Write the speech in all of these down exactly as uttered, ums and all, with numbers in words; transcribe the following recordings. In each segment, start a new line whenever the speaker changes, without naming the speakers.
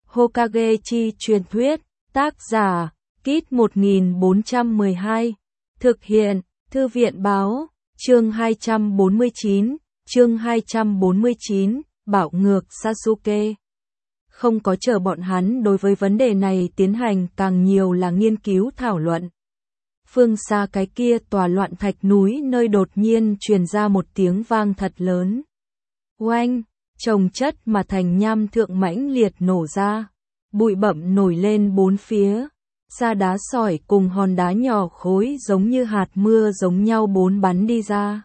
Hokage chi truyền thuyết, tác giả, Kit một nghìn bốn trăm mười hai, thực hiện, Thư viện báo, chương hai trăm bốn mươi chín, chương hai trăm bốn mươi chín, bạo ngược Sasuke. Không có chờ bọn hắn đối với vấn đề này tiến hành càng nhiều là nghiên cứu thảo luận. Phương xa cái kia tòa loạn thạch núi nơi đột nhiên truyền ra một tiếng vang thật lớn. Oanh, chồng chất mà thành nham thượng mãnh liệt nổ ra. Bụi bặm nổi lên bốn phía. Sa đá sỏi cùng hòn đá nhỏ khối giống như hạt mưa giống nhau bốn bắn đi ra.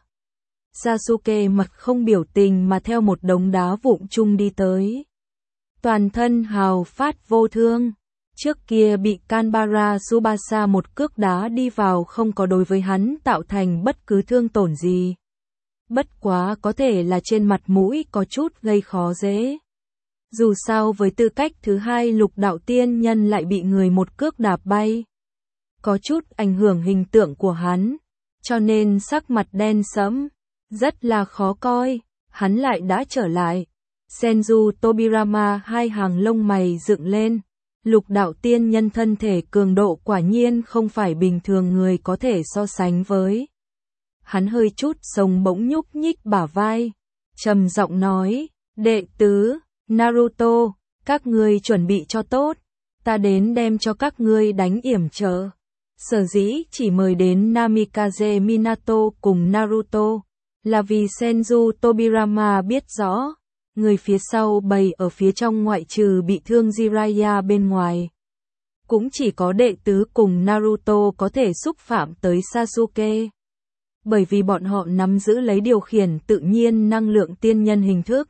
Sasuke mặt không biểu tình mà theo một đống đá vụn chung đi tới. Toàn thân hào phát vô thương. Trước kia bị Kanbara Tsubasa một cước đá đi vào không có đối với hắn tạo thành bất cứ thương tổn gì. Bất quá có thể là trên mặt mũi có chút gây khó dễ. Dù sao với tư cách thứ hai lục đạo tiên nhân lại bị người một cước đạp bay. Có chút ảnh hưởng hình tượng của hắn. Cho nên sắc mặt đen sẫm. Rất là khó coi. Hắn lại đã trở lại. Senju Tobirama hai hàng lông mày dựng lên. Lục đạo tiên nhân thân thể cường độ quả nhiên không phải bình thường người có thể so sánh với. Hắn hơi chút sống bỗng nhúc nhích bả vai. Trầm giọng nói, đệ tứ, Naruto, các ngươi chuẩn bị cho tốt. Ta đến đem cho các ngươi đánh yểm trợ. Sở dĩ chỉ mời đến Namikaze Minato cùng Naruto. Là vì Senju Tobirama biết rõ. Người phía sau bầy ở phía trong ngoại trừ bị thương Jiraiya bên ngoài. Cũng chỉ có đệ tứ cùng Naruto có thể xúc phạm tới Sasuke. Bởi vì bọn họ nắm giữ lấy điều khiển tự nhiên năng lượng tiên nhân hình thức.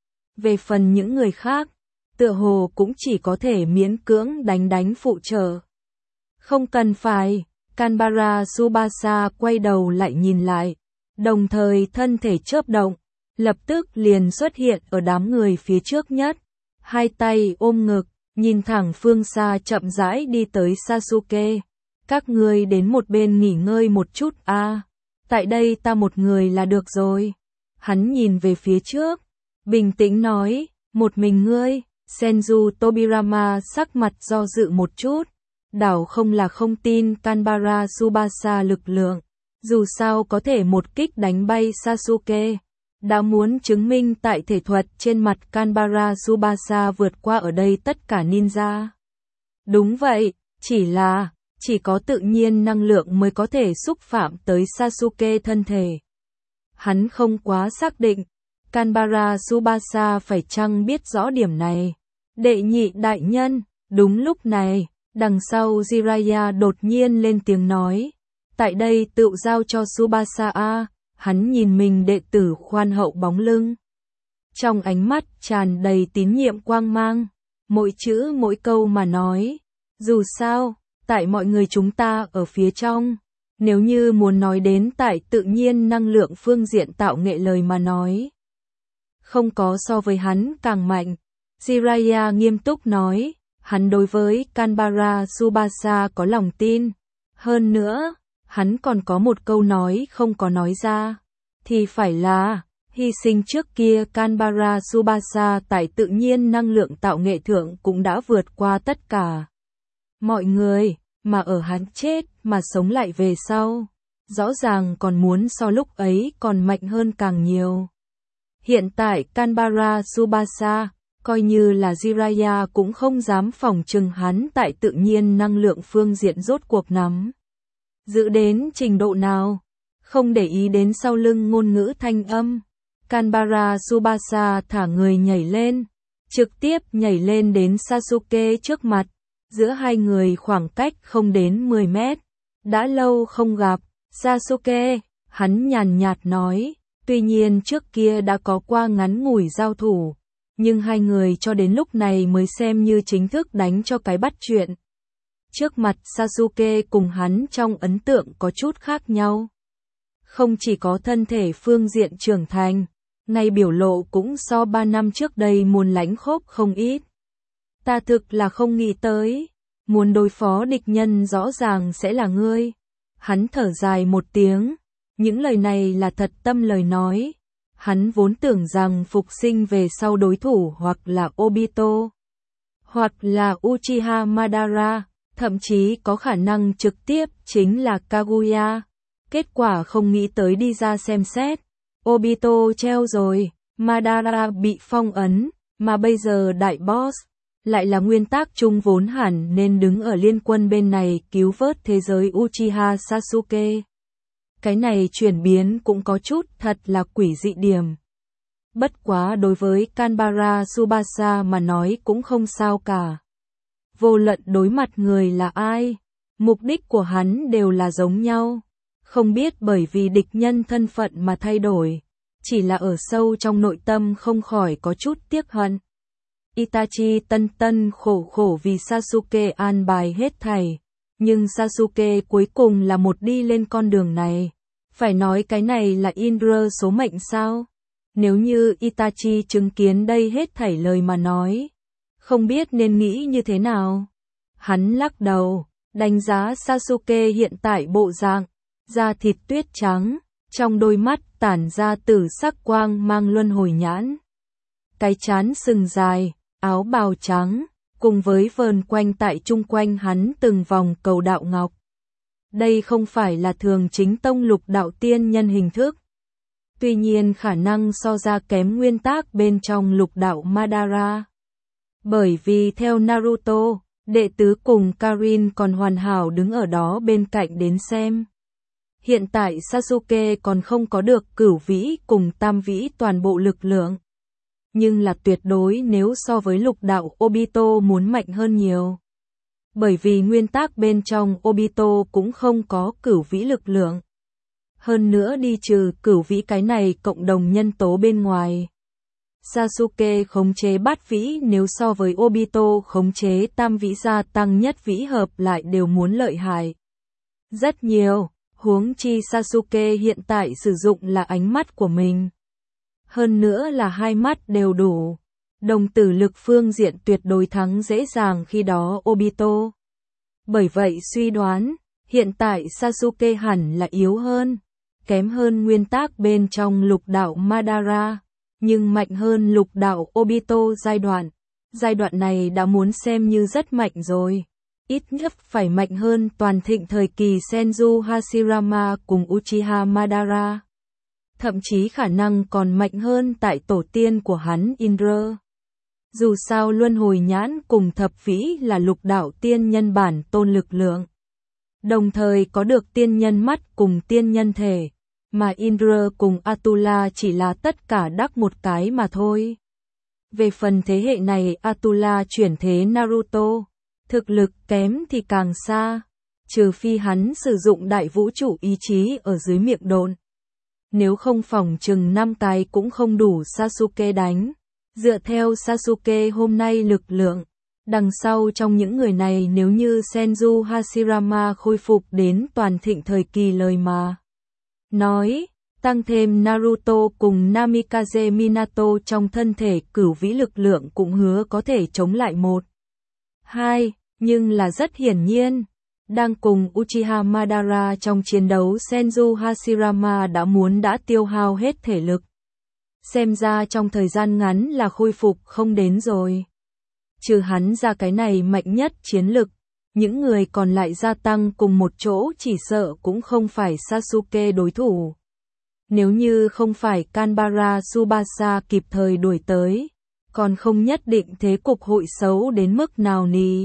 Về phần những người khác, tựa hồ cũng chỉ có thể miễn cưỡng đánh đánh phụ trợ. Không cần phải, Kanbara Tsubasa quay đầu lại nhìn lại, đồng thời thân thể chớp động. Lập tức liền xuất hiện ở đám người phía trước nhất, hai tay ôm ngực, nhìn thẳng phương xa chậm rãi đi tới Sasuke. Các ngươi đến một bên nghỉ ngơi một chút a, à, tại đây ta một người là được rồi. Hắn nhìn về phía trước, bình tĩnh nói, một mình ngươi. Senju Tobirama sắc mặt do dự một chút, đảo không là không tin Kanbara Tsubasa lực lượng, dù sao có thể một kích đánh bay Sasuke. Đã muốn chứng minh tại thể thuật trên mặt Kanbara Tsubasa vượt qua ở đây tất cả ninja. Đúng vậy, chỉ là, chỉ có tự nhiên năng lượng mới có thể xúc phạm tới Sasuke thân thể. Hắn không quá xác định, Kanbara Tsubasa phải chăng biết rõ điểm này. Đệ nhị đại nhân, đúng lúc này, đằng sau Jiraiya đột nhiên lên tiếng nói. Tại đây tự giao cho Tsubasa a. Hắn nhìn mình đệ tử khoan hậu bóng lưng. Trong ánh mắt tràn đầy tín nhiệm quang mang. Mỗi chữ mỗi câu mà nói. Dù sao, tại mọi người chúng ta ở phía trong. Nếu như muốn nói đến tại tự nhiên năng lượng phương diện tạo nghệ lời mà nói. Không có so với hắn càng mạnh. Jiraiya nghiêm túc nói. Hắn đối với Kanbara Tsubasa có lòng tin. Hơn nữa. Hắn còn có một câu nói không có nói ra, thì phải là, hy sinh trước kia Kanbara Tsubasa tại tự nhiên năng lượng tạo nghệ thượng cũng đã vượt qua tất cả. Mọi người, mà ở hắn chết mà sống lại về sau, rõ ràng còn muốn so lúc ấy còn mạnh hơn càng nhiều. Hiện tại Kanbara Tsubasa, coi như là Jiraiya cũng không dám phỏng chừng hắn tại tự nhiên năng lượng phương diện rốt cuộc nắm. Giữ đến trình độ nào, không để ý đến sau lưng ngôn ngữ thanh âm. Kanbara Tsubasa thả người nhảy lên, trực tiếp nhảy lên đến Sasuke trước mặt, giữa hai người khoảng cách không đến mười mét. Đã lâu không gặp, Sasuke, hắn nhàn nhạt nói, tuy nhiên trước kia đã có qua ngắn ngủi giao thủ, nhưng hai người cho đến lúc này mới xem như chính thức đánh cho cái bắt chuyện. Trước mặt Sasuke cùng hắn trong ấn tượng có chút khác nhau. Không chỉ có thân thể phương diện trưởng thành, ngay biểu lộ cũng so ba năm trước đây muốn lãnh khốc không ít. Ta thực là không nghĩ tới, muốn đối phó địch nhân rõ ràng sẽ là ngươi. Hắn thở dài một tiếng, những lời này là thật tâm lời nói. Hắn vốn tưởng rằng phục sinh về sau đối thủ hoặc là Obito, hoặc là Uchiha Madara, thậm chí có khả năng trực tiếp chính là Kaguya. Kết quả không nghĩ tới đi ra xem xét, Obito treo rồi, Madara bị phong ấn, mà bây giờ đại boss lại là nguyên tắc chung vốn hẳn nên đứng ở liên quân bên này cứu vớt thế giới Uchiha Sasuke. Cái này chuyển biến cũng có chút thật là quỷ dị điểm. Bất quá đối với Kanbara Tsubasa mà nói cũng không sao cả. Vô luận đối mặt người là ai, mục đích của hắn đều là giống nhau. Không biết bởi vì địch nhân thân phận mà thay đổi, chỉ là ở sâu trong nội tâm không khỏi có chút tiếc hận. Itachi tân tân khổ khổ vì Sasuke an bài hết thảy, nhưng Sasuke cuối cùng là một đi lên con đường này. Phải nói cái này là Indra số mệnh sao? Nếu như Itachi chứng kiến đây hết thảy lời mà nói, không biết nên nghĩ như thế nào. Hắn lắc đầu, đánh giá Sasuke hiện tại bộ dạng, da thịt tuyết trắng, trong đôi mắt tản ra tử sắc quang mang luân hồi nhãn. Cái trán sừng dài, áo bào trắng, cùng với vờn quanh tại chung quanh hắn từng vòng cầu đạo ngọc. Đây không phải là thường chính tông lục đạo tiên nhân hình thức. Tuy nhiên khả năng so ra kém nguyên tác bên trong lục đạo Madara. Bởi vì theo Naruto, đệ tứ cùng Karin còn hoàn hảo đứng ở đó bên cạnh đến xem. Hiện tại Sasuke còn không có được cửu vĩ cùng tam vĩ toàn bộ lực lượng. Nhưng là tuyệt đối nếu so với lục đạo Obito muốn mạnh hơn nhiều. Bởi vì nguyên tắc bên trong Obito cũng không có cửu vĩ lực lượng. Hơn nữa đi trừ cửu vĩ cái này cộng đồng nhân tố bên ngoài. Sasuke khống chế bát vĩ nếu so với Obito khống chế tam vĩ gia tăng nhất vĩ hợp lại đều muốn lợi hại. Rất nhiều, huống chi Sasuke hiện tại sử dụng là ánh mắt của mình. Hơn nữa là hai mắt đều đủ. Đồng tử lực phương diện tuyệt đối thắng dễ dàng khi đó Obito. Bởi vậy suy đoán, hiện tại Sasuke hẳn là yếu hơn, kém hơn nguyên tắc bên trong lục đạo Madara, nhưng mạnh hơn lục đạo Obito giai đoạn. Giai đoạn này đã muốn xem như rất mạnh rồi. Ít nhất phải mạnh hơn toàn thịnh thời kỳ Senju Hashirama cùng Uchiha Madara. Thậm chí khả năng còn mạnh hơn tại tổ tiên của hắn Indra. Dù sao luân hồi nhãn cùng thập vĩ là lục đạo tiên nhân bản tôn lực lượng. Đồng thời có được tiên nhân mắt cùng tiên nhân thể, mà Indra cùng Atula chỉ là tất cả đắc một cái mà thôi. Về phần thế hệ này Atula chuyển thế Naruto, thực lực kém thì càng xa, trừ phi hắn sử dụng đại vũ trụ ý chí ở dưới miệng độn. Nếu không phòng chừng năm cái cũng không đủ Sasuke đánh. Dựa theo Sasuke hôm nay lực lượng, đằng sau trong những người này nếu như Senju Hashirama khôi phục đến toàn thịnh thời kỳ lời mà nói, tăng thêm Naruto cùng Namikaze Minato trong thân thể cửu vĩ lực lượng cũng hứa có thể chống lại một. Hai, nhưng là rất hiển nhiên, đang cùng Uchiha Madara trong chiến đấu Senju Hashirama đã muốn đã tiêu hao hết thể lực. Xem ra trong thời gian ngắn là khôi phục không đến rồi. Trừ hắn ra cái này mạnh nhất chiến lực, những người còn lại gia tăng cùng một chỗ chỉ sợ cũng không phải Sasuke đối thủ. Nếu như không phải Kanbara Tsubasa kịp thời đuổi tới, còn không nhất định thế cục hội xấu đến mức nào nì.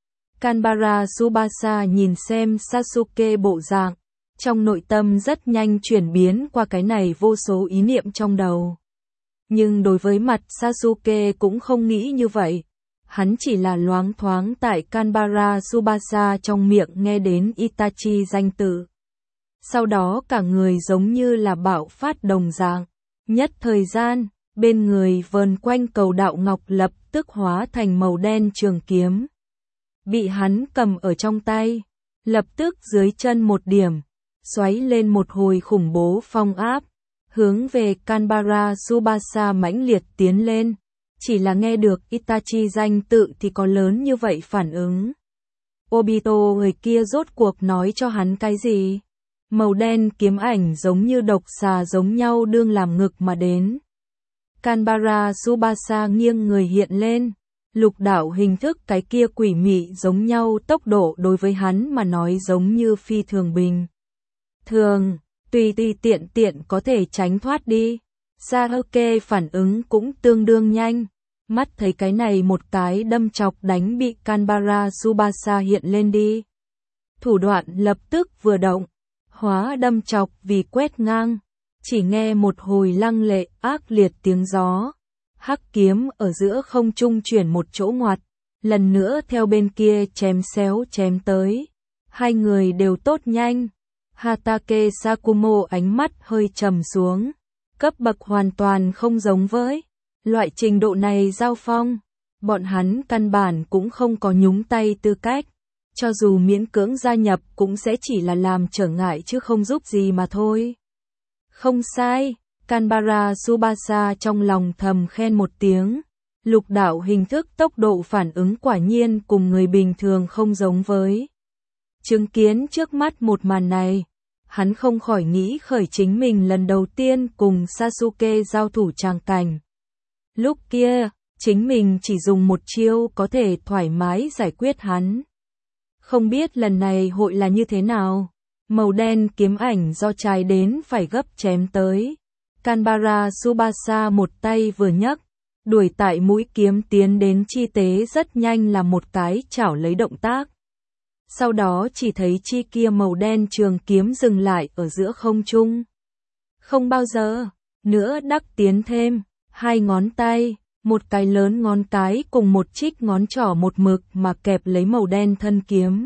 Kanbara Tsubasa nhìn xem Sasuke bộ dạng, trong nội tâm rất nhanh chuyển biến qua cái này vô số ý niệm trong đầu. Nhưng đối với mặt Sasuke cũng không nghĩ như vậy. Hắn chỉ là loáng thoáng tại Kanbara Tsubasa trong miệng nghe đến Itachi danh tự. Sau đó cả người giống như là bạo phát đồng dạng. Nhất thời gian, bên người vờn quanh cầu đạo ngọc lập tức hóa thành màu đen trường kiếm. Bị hắn cầm ở trong tay, lập tức dưới chân một điểm, xoáy lên một hồi khủng bố phong áp. Hướng về Kanbara Tsubasa mãnh liệt tiến lên, chỉ là nghe được Itachi danh tự thì có lớn như vậy phản ứng. Obito người kia rốt cuộc nói cho hắn cái gì? Màu đen kiếm ảnh giống như độc xà giống nhau đương làm ngực mà đến. Kanbara Tsubasa nghiêng người hiện lên, Lục đạo hình thức cái kia quỷ mị giống nhau, tốc độ đối với hắn mà nói giống như phi thường bình thường, tùy tùy tiện tiện có thể tránh thoát đi. Sasuke phản ứng cũng tương đương nhanh, mắt thấy cái này một cái đâm chọc đánh bị Kanbara Tsubasa hiện lên đi. Thủ đoạn lập tức vừa động, hóa đâm chọc vì quét ngang, chỉ nghe một hồi lăng lệ ác liệt tiếng gió. Hắc kiếm ở giữa không trung chuyển một chỗ ngoặt, lần nữa theo bên kia chém xéo chém tới. Hai người đều tốt nhanh. Hatake Sakumo ánh mắt hơi trầm xuống, cấp bậc hoàn toàn không giống với loại trình độ này giao phong, bọn hắn căn bản cũng không có nhúng tay tư cách, cho dù miễn cưỡng gia nhập cũng sẽ chỉ là làm trở ngại chứ không giúp gì mà thôi. Không sai, Kanbara Tsubasa trong lòng thầm khen một tiếng, lục đạo hình thức tốc độ phản ứng quả nhiên cùng người bình thường không giống với. Chứng kiến trước mắt một màn này, hắn không khỏi nghĩ khởi chính mình lần đầu tiên cùng Sasuke giao thủ tràng cảnh. Lúc kia, chính mình chỉ dùng một chiêu có thể thoải mái giải quyết hắn. Không biết lần này hội là như thế nào. Màu đen kiếm ảnh do trái đến phải gấp chém tới. Kanbara Tsubasa một tay vừa nhấc, đuổi tại mũi kiếm tiến đến chi tế rất nhanh là một cái chảo lấy động tác. Sau đó chỉ thấy chi kia màu đen trường kiếm dừng lại ở giữa không trung. Không bao giờ nữa đắc tiến thêm, hai ngón tay, một cái lớn ngón cái cùng một trích ngón trỏ một mực mà kẹp lấy màu đen thân kiếm.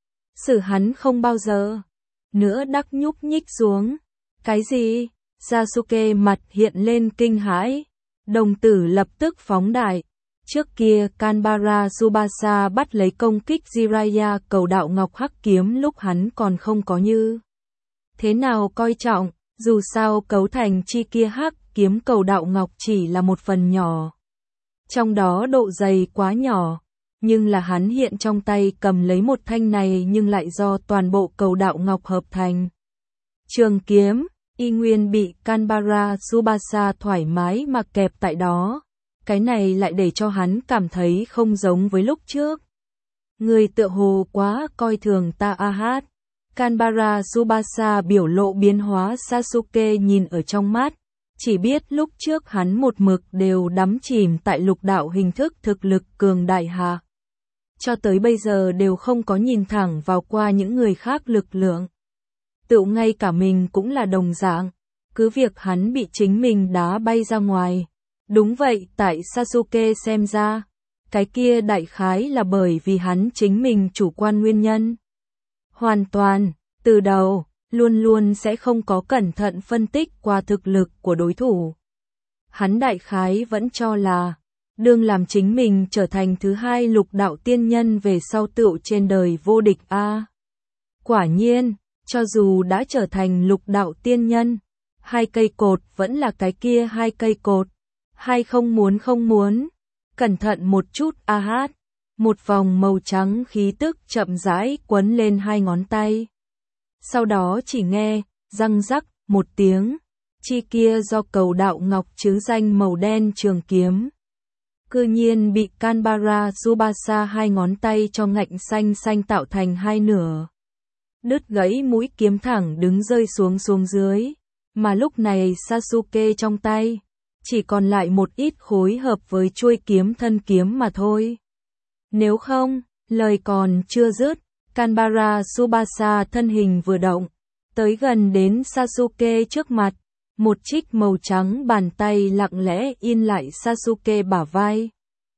Sử hắn không bao giờ nữa đắc nhúc nhích xuống. Cái gì? Sasuke mặt hiện lên kinh hãi, đồng tử lập tức phóng đại. Trước kia Kanbara Tsubasa bắt lấy công kích Jiraiya cầu đạo ngọc hắc kiếm lúc hắn còn không có như thế nào coi trọng, dù sao cấu thành chi kia hắc kiếm cầu đạo ngọc chỉ là một phần nhỏ. Trong đó độ dày quá nhỏ, nhưng là hắn hiện trong tay cầm lấy một thanh này nhưng lại do toàn bộ cầu đạo ngọc hợp thành. Trường kiếm, y nguyên bị Kanbara Tsubasa thoải mái mà kẹp tại đó. Cái này lại để cho hắn cảm thấy không giống với lúc trước. Người tựa hồ quá coi thường ta a hát. Kanbara Tsubasa biểu lộ biến hóa, Sasuke nhìn ở trong mắt, chỉ biết lúc trước hắn một mực đều đắm chìm tại lục đạo hình thức thực lực cường đại hạ. Cho tới bây giờ đều không có nhìn thẳng vào qua những người khác lực lượng. Tự ngay cả mình cũng là đồng dạng, cứ việc hắn bị chính mình đá bay ra ngoài. Đúng vậy, tại Sasuke xem ra, cái kia đại khái là bởi vì hắn chính mình chủ quan nguyên nhân. Hoàn toàn, từ đầu, luôn luôn sẽ không có cẩn thận phân tích qua thực lực của đối thủ. Hắn đại khái vẫn cho là, đương làm chính mình trở thành thứ hai lục đạo tiên nhân về sau tựu trên đời vô địch a. Quả nhiên, cho dù đã trở thành lục đạo tiên nhân, hai cây cột vẫn là cái kia hai cây cột. Hay không muốn không muốn, cẩn thận một chút a hát, một vòng màu trắng khí tức chậm rãi quấn lên hai ngón tay. Sau đó chỉ nghe, răng rắc, một tiếng, chi kia do cầu đạo ngọc chứ danh màu đen trường kiếm. Cư nhiên bị Kanbara Tsubasa hai ngón tay cho ngạnh xanh xanh tạo thành hai nửa. Đứt gãy mũi kiếm thẳng đứng rơi xuống xuống dưới, mà lúc này Sasuke trong tay chỉ còn lại một ít khối hợp với chuôi kiếm thân kiếm mà thôi. Nếu không, lời còn chưa dứt, Kanbara Tsubasa thân hình vừa động, tới gần đến Sasuke trước mặt, một trích màu trắng bàn tay lặng lẽ in lại Sasuke bả vai.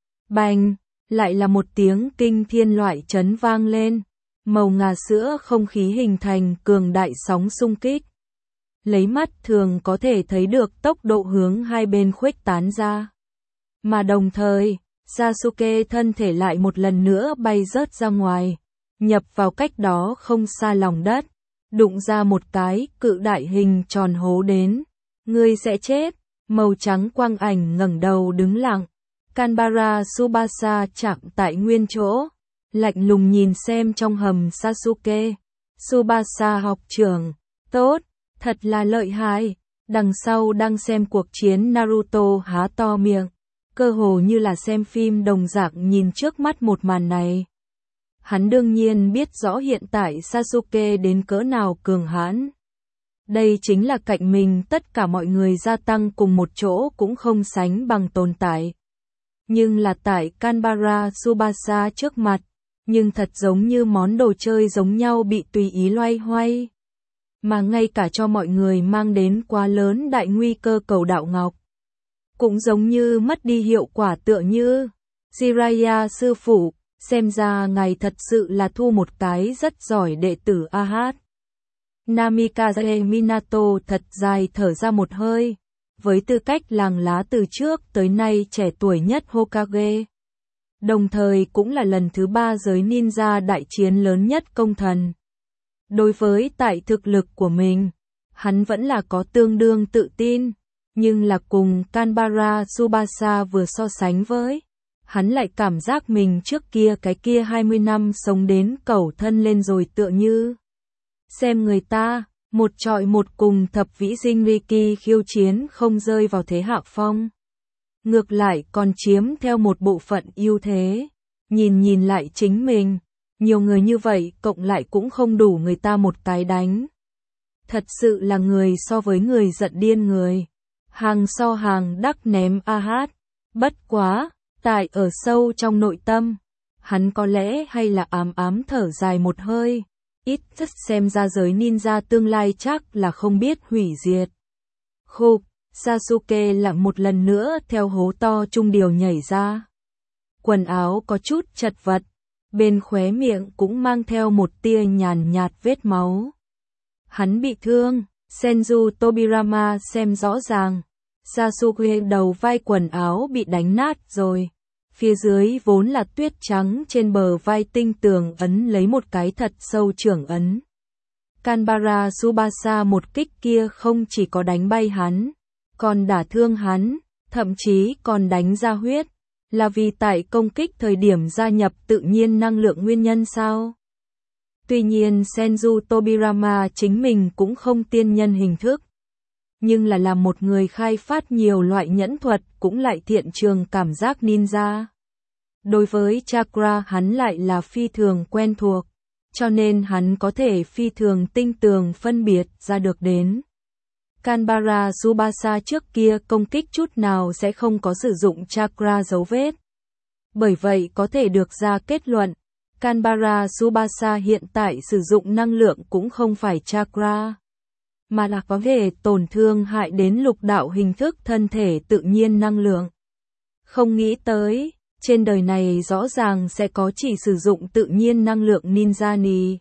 Bành, lại là một tiếng kinh thiên loại chấn vang lên, màu ngà sữa không khí hình thành cường đại sóng xung kích. Lấy mắt thường có thể thấy được tốc độ hướng hai bên khuếch tán ra. Mà đồng thời, Sasuke thân thể lại một lần nữa bay rớt ra ngoài, nhập vào cách đó không xa lòng đất, đụng ra một cái cự đại hình tròn hố đến. Ngươi sẽ chết, màu trắng quang ảnh ngẩng đầu đứng lặng. Kanbara Tsubasa chạm tại nguyên chỗ, lạnh lùng nhìn xem trong hầm Sasuke. Tsubasa học trưởng, tốt. Thật là lợi hại, đằng sau đang xem cuộc chiến Naruto há to miệng, cơ hồ như là xem phim đồng dạng nhìn trước mắt một màn này. Hắn đương nhiên biết rõ hiện tại Sasuke đến cỡ nào cường hãn. Đây chính là cạnh mình tất cả mọi người gia tăng cùng một chỗ cũng không sánh bằng tồn tại. Nhưng là tại Kanbara Tsubasa trước mặt, nhưng thật giống như món đồ chơi giống nhau bị tùy ý loay hoay. Mà ngay cả cho mọi người mang đến quá lớn đại nguy cơ cầu đạo ngọc. Cũng giống như mất đi hiệu quả tựa như, Jiraiya sư phụ, xem ra ngài thật sự là thu một cái rất giỏi đệ tử a hát. Namikaze Minato thật dài thở ra một hơi, với tư cách làng lá từ trước tới nay trẻ tuổi nhất Hokage. Đồng thời cũng là lần thứ ba giới ninja đại chiến lớn nhất công thần. Đối với tại thực lực của mình, hắn vẫn là có tương đương tự tin, nhưng là cùng Kanbara Tsubasa vừa so sánh với, hắn lại cảm giác mình trước kia cái kia hai mươi năm sống đến cẩu thân lên rồi tựa như. Xem người ta, một trọi một cùng thập vĩ dinh Riki khiêu chiến không rơi vào thế hạ phong. Ngược lại còn chiếm theo một bộ phận ưu thế. Nhìn nhìn lại chính mình, nhiều người như vậy cộng lại cũng không đủ người ta một cái đánh. Thật sự là người so với người giận điên người. Hàng so hàng đắc ném a hát. Bất quá, tại ở sâu trong nội tâm, hắn có lẽ hay là ám ám thở dài một hơi. Ít rất xem ra giới ninja tương lai chắc là không biết hủy diệt. Khục, Sasuke lặng một lần nữa theo hố to trung điều nhảy ra. Quần áo có chút chật vật, bên khóe miệng cũng mang theo một tia nhàn nhạt vết máu. Hắn bị thương, Senju Tobirama xem rõ ràng. Sasuke đầu vai quần áo bị đánh nát rồi. Phía dưới vốn là tuyết trắng trên bờ vai tinh tường ấn lấy một cái thật sâu trưởng ấn. Kanbara Tsubasa một kích kia không chỉ có đánh bay hắn, còn đả thương hắn, thậm chí còn đánh ra huyết. Là vì tại công kích thời điểm gia nhập tự nhiên năng lượng nguyên nhân sao? Tuy nhiên Senju Tobirama chính mình cũng không tiên nhân hình thức. Nhưng là làm một người khai phát nhiều loại nhẫn thuật cũng lại thiện trường cảm giác ninja. Đối với chakra hắn lại là phi thường quen thuộc, cho nên hắn có thể phi thường tinh tường phân biệt ra được đến. Kanbara Tsubasa trước kia công kích chút nào sẽ không có sử dụng chakra dấu vết. Bởi vậy có thể được ra kết luận, Kanbara Tsubasa hiện tại sử dụng năng lượng cũng không phải chakra, mà là có thể tổn thương hại đến lục đạo hình thức thân thể tự nhiên năng lượng. Không nghĩ tới, trên đời này rõ ràng sẽ có chỉ sử dụng tự nhiên năng lượng ninja nì.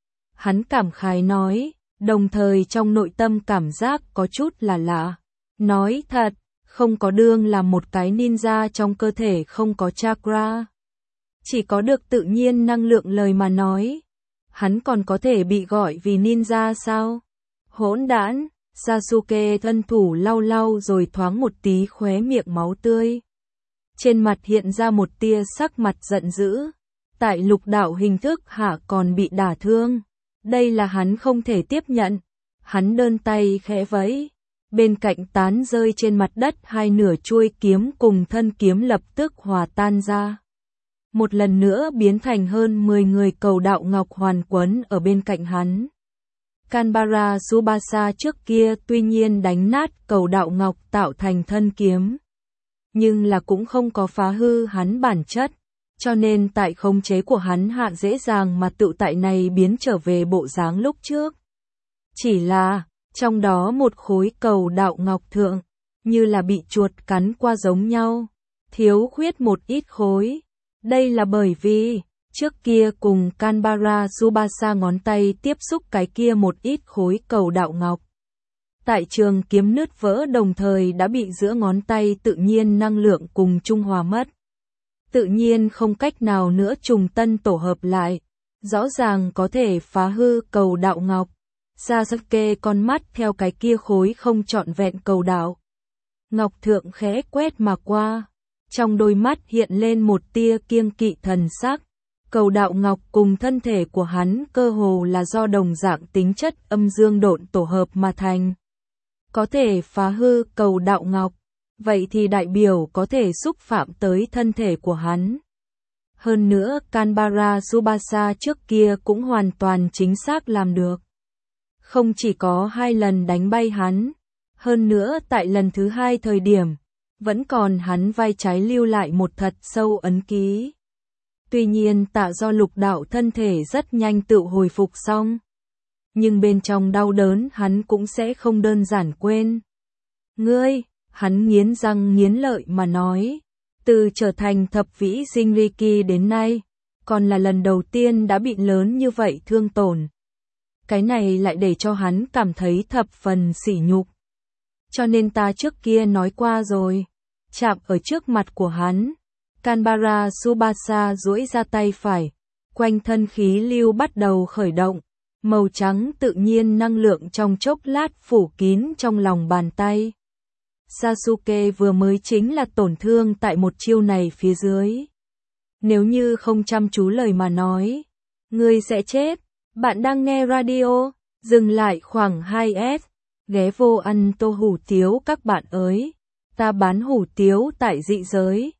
Hắn cảm khái nói, đồng thời trong nội tâm cảm giác có chút là lạ. Nói thật, không có đương là một cái ninja trong cơ thể không có chakra. Chỉ có được tự nhiên năng lượng lời mà nói. Hắn còn có thể bị gọi vì ninja sao? Hỗn đản, Sasuke thân thủ lau lau rồi thoáng một tí khóe miệng máu tươi. Trên mặt hiện ra một tia sắc mặt giận dữ. Tại lục đạo hình thức hạ còn bị đả thương. Đây là hắn không thể tiếp nhận. Hắn đơn tay khẽ vẫy. Bên cạnh tán rơi trên mặt đất hai nửa chuôi kiếm cùng thân kiếm lập tức hòa tan ra. Một lần nữa biến thành hơn mười người cầu đạo ngọc hoàn quấn ở bên cạnh hắn. Kanbara Tsubasa trước kia tuy nhiên đánh nát cầu đạo ngọc tạo thành thân kiếm. Nhưng là cũng không có phá hư hắn bản chất. Cho nên tại khống chế của hắn hạ dễ dàng mà tự tại này biến trở về bộ dáng lúc trước. Chỉ là, trong đó một khối cầu đạo ngọc thượng, như là bị chuột cắn qua giống nhau, thiếu khuyết một ít khối. Đây là bởi vì, trước kia cùng Kanbara Tsubasa ngón tay tiếp xúc cái kia một ít khối cầu đạo ngọc. Tại trường kiếm nứt vỡ đồng thời đã bị giữa ngón tay tự nhiên năng lượng cùng trung hòa mất. Tự nhiên không cách nào nữa trùng tân tổ hợp lại, rõ ràng có thể phá hư cầu đạo ngọc. Sasuke con mắt theo cái kia khối không trọn vẹn cầu đạo ngọc thượng khẽ quét mà qua, trong đôi mắt hiện lên một tia kiêng kỵ thần sắc. Cầu đạo ngọc cùng thân thể của hắn cơ hồ là do đồng dạng tính chất âm dương độn tổ hợp mà thành. Có thể phá hư cầu đạo ngọc, vậy thì đại biểu có thể xúc phạm tới thân thể của hắn. Hơn nữa Canberra Tsubasa trước kia cũng hoàn toàn chính xác làm được. Không chỉ có hai lần đánh bay hắn, hơn nữa tại lần thứ hai thời điểm, vẫn còn hắn vai trái lưu lại một thật sâu ấn ký. Tuy nhiên Tạ Do Lục đạo thân thể rất nhanh tự hồi phục xong. Nhưng bên trong đau đớn hắn cũng sẽ không đơn giản quên. Ngươi, hắn nghiến răng nghiến lợi mà nói. Từ trở thành thập vĩ Jinriki đến nay, còn là lần đầu tiên đã bị lớn như vậy thương tổn. Cái này lại để cho hắn cảm thấy thập phần sỉ nhục. Cho nên ta trước kia nói qua rồi, chạm ở trước mặt của hắn. Canberra Tsubasa duỗi ra tay phải, quanh thân khí lưu bắt đầu khởi động, màu trắng tự nhiên năng lượng trong chốc lát phủ kín trong lòng bàn tay. Sasuke vừa mới chính là tổn thương tại một chiêu này phía dưới. Nếu như không chăm chú lời mà nói, ngươi sẽ chết. Bạn đang nghe radio, dừng lại khoảng hai S, ghé vô ăn tô hủ tiếu các bạn ơi. Ta bán hủ tiếu tại dị giới.